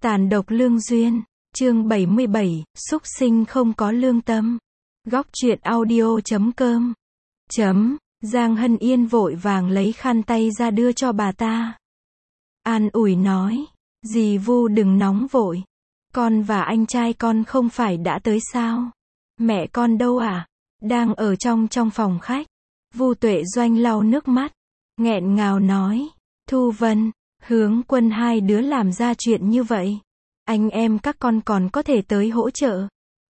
Tàn độc lương duyên, chương 77, súc sinh không có lương tâm. Góc truyện audio.com. Giang Hân Yên vội vàng lấy khăn tay ra đưa cho bà ta. An ủi nói, dì Vu đừng nóng vội. Con và anh trai con không phải đã tới sao? Mẹ con đâu à? Đang ở trong phòng khách. Vu Tuệ Doanh lau nước mắt, nghẹn ngào nói, Thu Vân, Hướng Quân hai đứa làm ra chuyện như vậy. Anh em các con còn có thể tới hỗ trợ.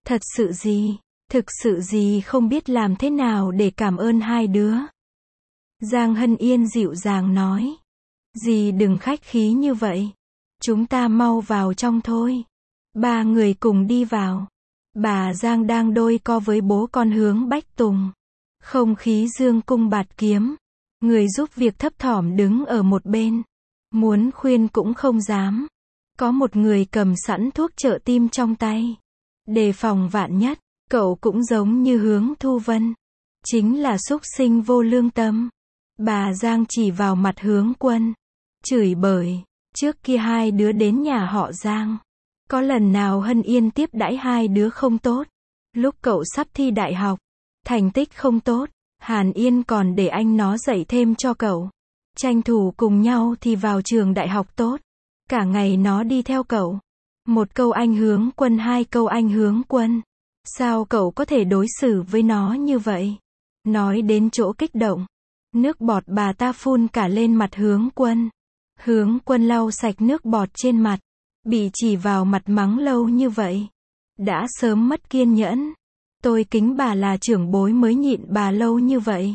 Thực sự gì không biết làm thế nào để cảm ơn hai đứa. Giang Hân Yên dịu dàng nói, dì đừng khách khí như vậy. Chúng ta mau vào trong thôi. Ba người cùng đi vào. Bà Giang đang đôi co với bố con Hướng Bách Tùng. Không khí dương cung bạt kiếm. Người giúp việc thấp thỏm đứng ở một bên. Muốn khuyên cũng không dám. Có một người cầm sẵn thuốc trợ tim trong tay. Đề phòng vạn nhất, cậu cũng giống như Hướng Thu Vân. Chính là súc sinh vô lương tâm. Bà Giang chỉ vào mặt Hướng Quân. Chửi bới, trước kia hai đứa đến nhà họ Giang. Có lần nào Hân Yên tiếp đãi hai đứa không tốt? Lúc cậu sắp thi đại học, thành tích không tốt, Hàn Yên còn để anh nó dạy thêm cho cậu. Tranh thủ cùng nhau thì vào trường đại học tốt. Cả ngày nó đi theo cậu. Một câu anh Hướng Quân, hai câu anh Hướng Quân. Sao cậu có thể đối xử với nó như vậy? Nói đến chỗ kích động, nước bọt bà ta phun cả lên mặt Hướng Quân. Hướng Quân lau sạch nước bọt trên mặt. Bị chỉ vào mặt mắng lâu như vậy, đã sớm mất kiên nhẫn. Tôi kính bà là trưởng bối mới nhịn bà lâu như vậy.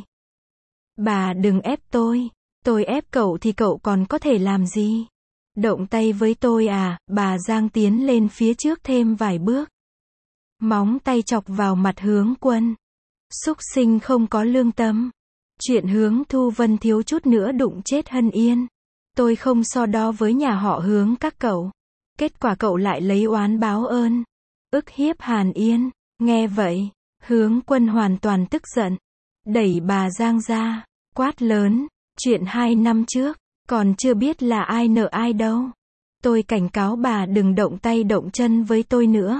Bà đừng ép tôi ép cậu thì cậu còn có thể làm gì? Động tay với tôi à? Bà Giang tiến lên phía trước thêm vài bước. Móng tay chọc vào mặt Hướng Quân. Súc sinh không có lương tâm. Chuyện Hướng Thu Vân thiếu chút nữa đụng chết Hân Yên. Tôi không so đo với nhà họ Hướng các cậu. Kết quả cậu lại lấy oán báo ơn. Ức hiếp Hàn Yên. Nghe vậy, Hướng Quân hoàn toàn tức giận. Đẩy bà Giang ra, quát lớn. Chuyện 2 năm trước, còn chưa biết là ai nợ ai đâu. Tôi cảnh cáo bà đừng động tay động chân với tôi nữa.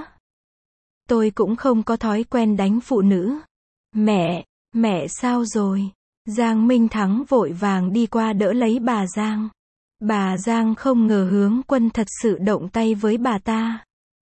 Tôi cũng không có thói quen đánh phụ nữ. Mẹ sao rồi? Giang Minh Thắng vội vàng đi qua đỡ lấy bà Giang. Bà Giang không ngờ Hướng Quân thật sự động tay với bà ta.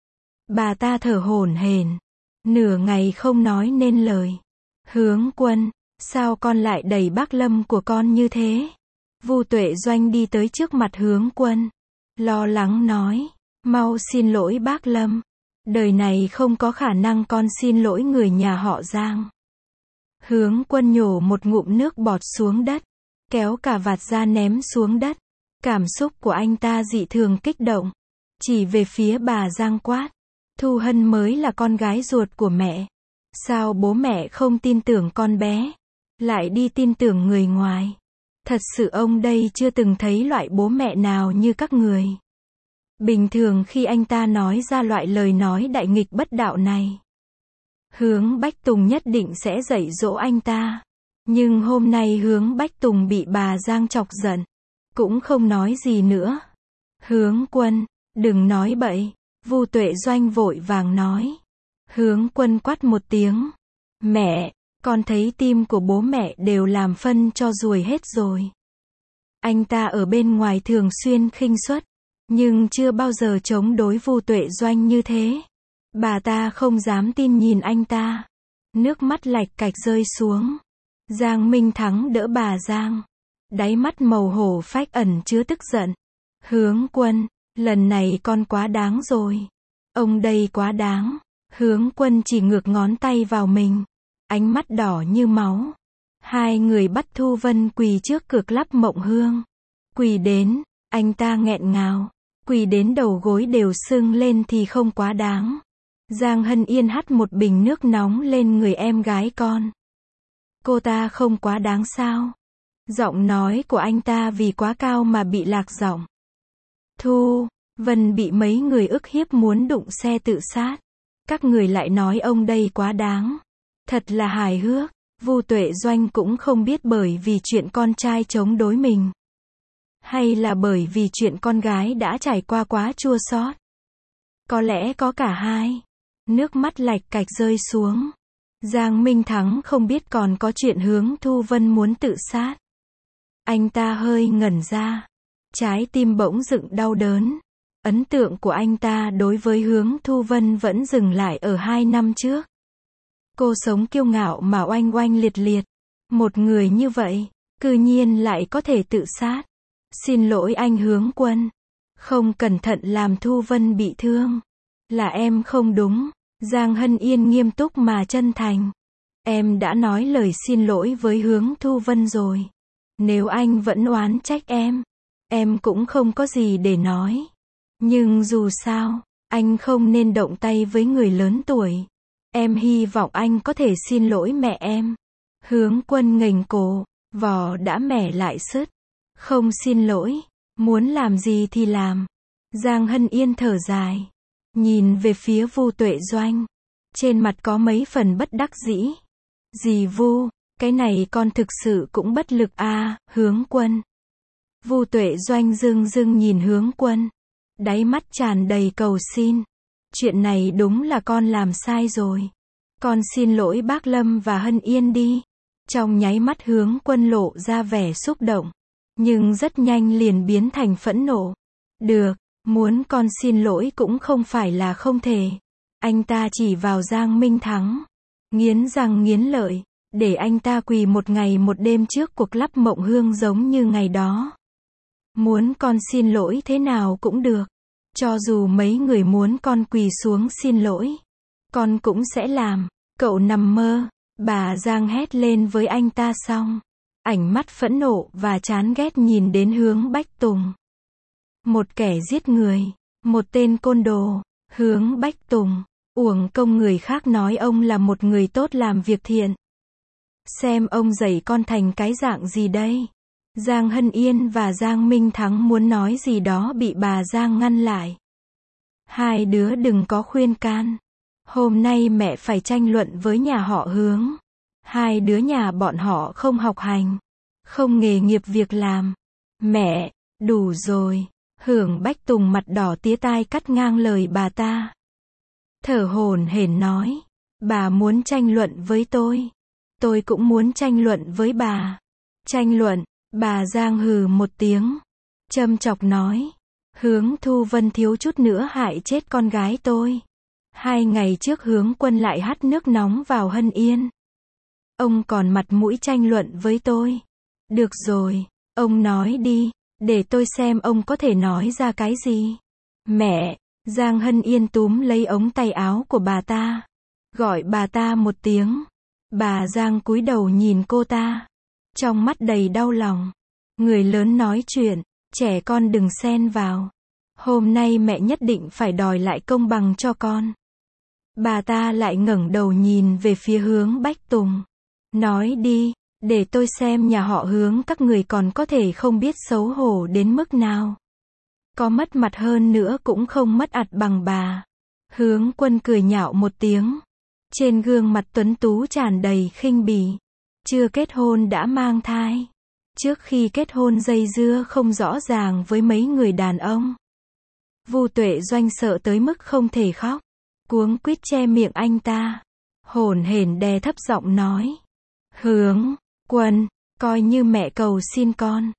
Bà ta thở hổn hển, nửa ngày không nói nên lời. Hướng Quân, sao con lại đẩy bác Lâm của con như thế? Vu Tuệ Doanh đi tới trước mặt Hướng Quân, lo lắng nói, mau xin lỗi bác Lâm. Đời này không có khả năng con xin lỗi người nhà họ Giang. Hướng Quân nhổ một ngụm nước bọt xuống đất, kéo cả vạt ra ném xuống đất. Cảm xúc của anh ta dị thường kích động. Chỉ về phía bà Giang quát. Thu Hân mới là con gái ruột của mẹ. Sao bố mẹ không tin tưởng con bé, lại đi tin tưởng người ngoài? Thật sự ông đây chưa từng thấy loại bố mẹ nào như các người. Bình thường khi anh ta nói ra loại lời nói đại nghịch bất đạo này, Hướng Bách Tùng nhất định sẽ dạy dỗ anh ta. Nhưng hôm nay Hướng Bách Tùng bị bà Giang chọc giận, cũng không nói gì nữa. Hướng Quân, đừng nói bậy. Vu Tuệ Doanh vội vàng nói. Hướng Quân quát một tiếng. Mẹ, con thấy tim của bố mẹ đều làm phân cho ruồi hết rồi. Anh ta ở bên ngoài thường xuyên khinh suất, nhưng chưa bao giờ chống đối Vu Tuệ Doanh như thế. Bà ta không dám tin nhìn anh ta. Nước mắt lạch cạch rơi xuống. Giang Minh Thắng đỡ bà Giang. Đáy mắt màu hổ phách ẩn chứa tức giận. Hướng Quân, lần này con quá đáng rồi. Ông đây quá đáng. Hướng Quân chỉ ngược ngón tay vào mình. Ánh mắt đỏ như máu. Hai người bắt Thu Vân quỳ trước cửa Club Mộng Hương. Quỳ đến, anh ta nghẹn ngào. Quỳ đến đầu gối đều sưng lên thì không quá đáng. Giang Hân Yên hắt một bình nước nóng lên người em gái con. Cô ta không quá đáng sao? Giọng nói của anh ta vì quá cao mà bị lạc giọng. Thu Vân bị mấy người ức hiếp muốn đụng xe tự sát. Các người lại nói ông đây quá đáng. Thật là hài hước. Vu Tuệ Doanh cũng không biết bởi vì chuyện con trai chống đối mình, hay là bởi vì chuyện con gái đã trải qua quá chua xót. Có lẽ có cả hai. Nước mắt lạch cạch rơi xuống. Giang Minh Thắng không biết còn có chuyện Hướng Thu Vân muốn tự sát. Anh ta hơi ngẩn ra. Trái tim bỗng dựng đau đớn. Ấn tượng của anh ta đối với Hướng Thu Vân vẫn dừng lại ở 2 năm trước. Cô sống kiêu ngạo mà oanh oanh liệt liệt. Một người như vậy, cư nhiên lại có thể tự sát. Xin lỗi anh Hướng Quân. Không cẩn thận làm Thu Vân bị thương. Là em không đúng. Giang Hân Yên nghiêm túc mà chân thành. Em đã nói lời xin lỗi với Hướng Thu Vân rồi. Nếu anh vẫn oán trách em cũng không có gì để nói. Nhưng dù sao, anh không nên động tay với người lớn tuổi. Em hy vọng anh có thể xin lỗi mẹ em. Hướng Quân nghềnh cổ, vò đã mẻ lại sứt. Không xin lỗi, muốn làm gì thì làm. Giang Hân Yên thở dài, nhìn về phía Vu Tuệ Doanh. Trên mặt có mấy phần bất đắc dĩ. Dì Vu, cái này con thực sự cũng bất lực a, Hướng Quân. Vu Tuệ Doanh dưng dưng nhìn Hướng Quân. Đáy mắt tràn đầy cầu xin. Chuyện này đúng là con làm sai rồi. Con xin lỗi bác Lâm và Hân Yên đi. Trong nháy mắt Hướng Quân lộ ra vẻ xúc động. Nhưng rất nhanh liền biến thành phẫn nộ. Được, muốn con xin lỗi cũng không phải là không thể. Anh ta chỉ vào Giang Minh Thắng. Nghiến răng nghiến lợi. Để anh ta quỳ một ngày một đêm trước cuộc lắp mộng hương giống như ngày đó. Muốn con xin lỗi thế nào cũng được. Cho dù mấy người muốn con quỳ xuống xin lỗi, con cũng sẽ làm. Cậu nằm mơ. Bà Giang hét lên với anh ta xong. Ánh mắt phẫn nộ và chán ghét nhìn đến Hướng Bách Tùng. Một kẻ giết người. Một tên côn đồ. Hướng Bách Tùng. Uổng công người khác nói ông là một người tốt làm việc thiện. Xem ông dạy con thành cái dạng gì đây. Giang Hân Yên và Giang Minh Thắng muốn nói gì đó bị bà Giang ngăn lại. Hai đứa đừng có khuyên can. Hôm nay mẹ phải tranh luận với nhà họ Hướng. Hai đứa nhà bọn họ không học hành, không nghề nghiệp việc làm. Mẹ, đủ rồi. Hướng Bách Tùng mặt đỏ tía tai cắt ngang lời bà ta. Thở hổn hển nói. Bà muốn tranh luận với tôi cũng muốn tranh luận với bà. Tranh luận. Bà Giang hừ một tiếng. Châm chọc nói. Hướng Thu Vân thiếu chút nữa hại chết con gái tôi. 2 ngày trước Hướng Quân lại hắt nước nóng vào Hân Yên. Ông còn mặt mũi tranh luận với tôi. Được rồi, ông nói đi, để tôi xem ông có thể nói ra cái gì. Mẹ, Giang Hân Yên túm lấy ống tay áo của bà ta. Gọi bà ta một tiếng. Bà Giang cúi đầu nhìn cô ta. Trong mắt đầy đau lòng. Người lớn nói chuyện, trẻ con đừng xen vào. Hôm nay mẹ nhất định phải đòi lại công bằng cho con. Bà ta lại ngẩng đầu nhìn về phía Hướng Bách Tùng. Nói đi, để tôi xem nhà họ Hướng các người còn có thể không biết xấu hổ đến mức nào. Có mất mặt hơn nữa cũng không mất ặt bằng bà. Hướng Quân cười nhạo một tiếng. Trên gương mặt tuấn tú tràn đầy khinh bỉ. Chưa kết hôn đã mang thai. Trước khi kết hôn dây dưa không rõ ràng với mấy người đàn ông. Vu Tuệ Doanh sợ tới mức không thể khóc. Cuống quýt che miệng anh ta. Hổn hển đè thấp giọng nói. Hướng Quân, coi như mẹ cầu xin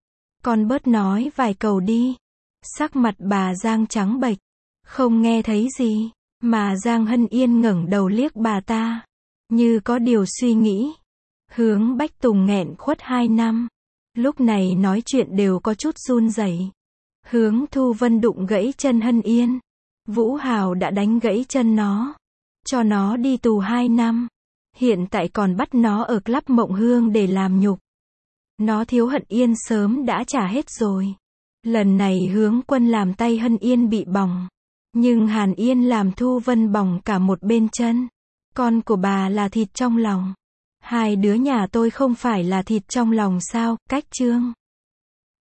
con bớt nói vài câu đi. Sắc mặt bà Giang trắng bệch. Không nghe thấy gì. Mà Giang Hân Yên ngẩng đầu liếc bà ta. Như có điều suy nghĩ. Hướng Bách Tùng nghẹn khuất 2 năm. Lúc này nói chuyện đều có chút run rẩy. Hướng Thu Vân đụng gãy chân Hân Yên. Vũ Hào đã đánh gãy chân nó. Cho nó đi tù 2 năm. Hiện tại còn bắt nó ở Club Mộng Hương để làm nhục. Nó thiếu Hân Yên sớm đã trả hết rồi. Lần này Hướng Quân làm tay Hân Yên bị bỏng. Nhưng Hàn Yên làm Thu Vân bỏng cả một bên chân. Con của bà là thịt trong lòng. Hai đứa nhà tôi không phải là thịt trong lòng sao, Cách Trương.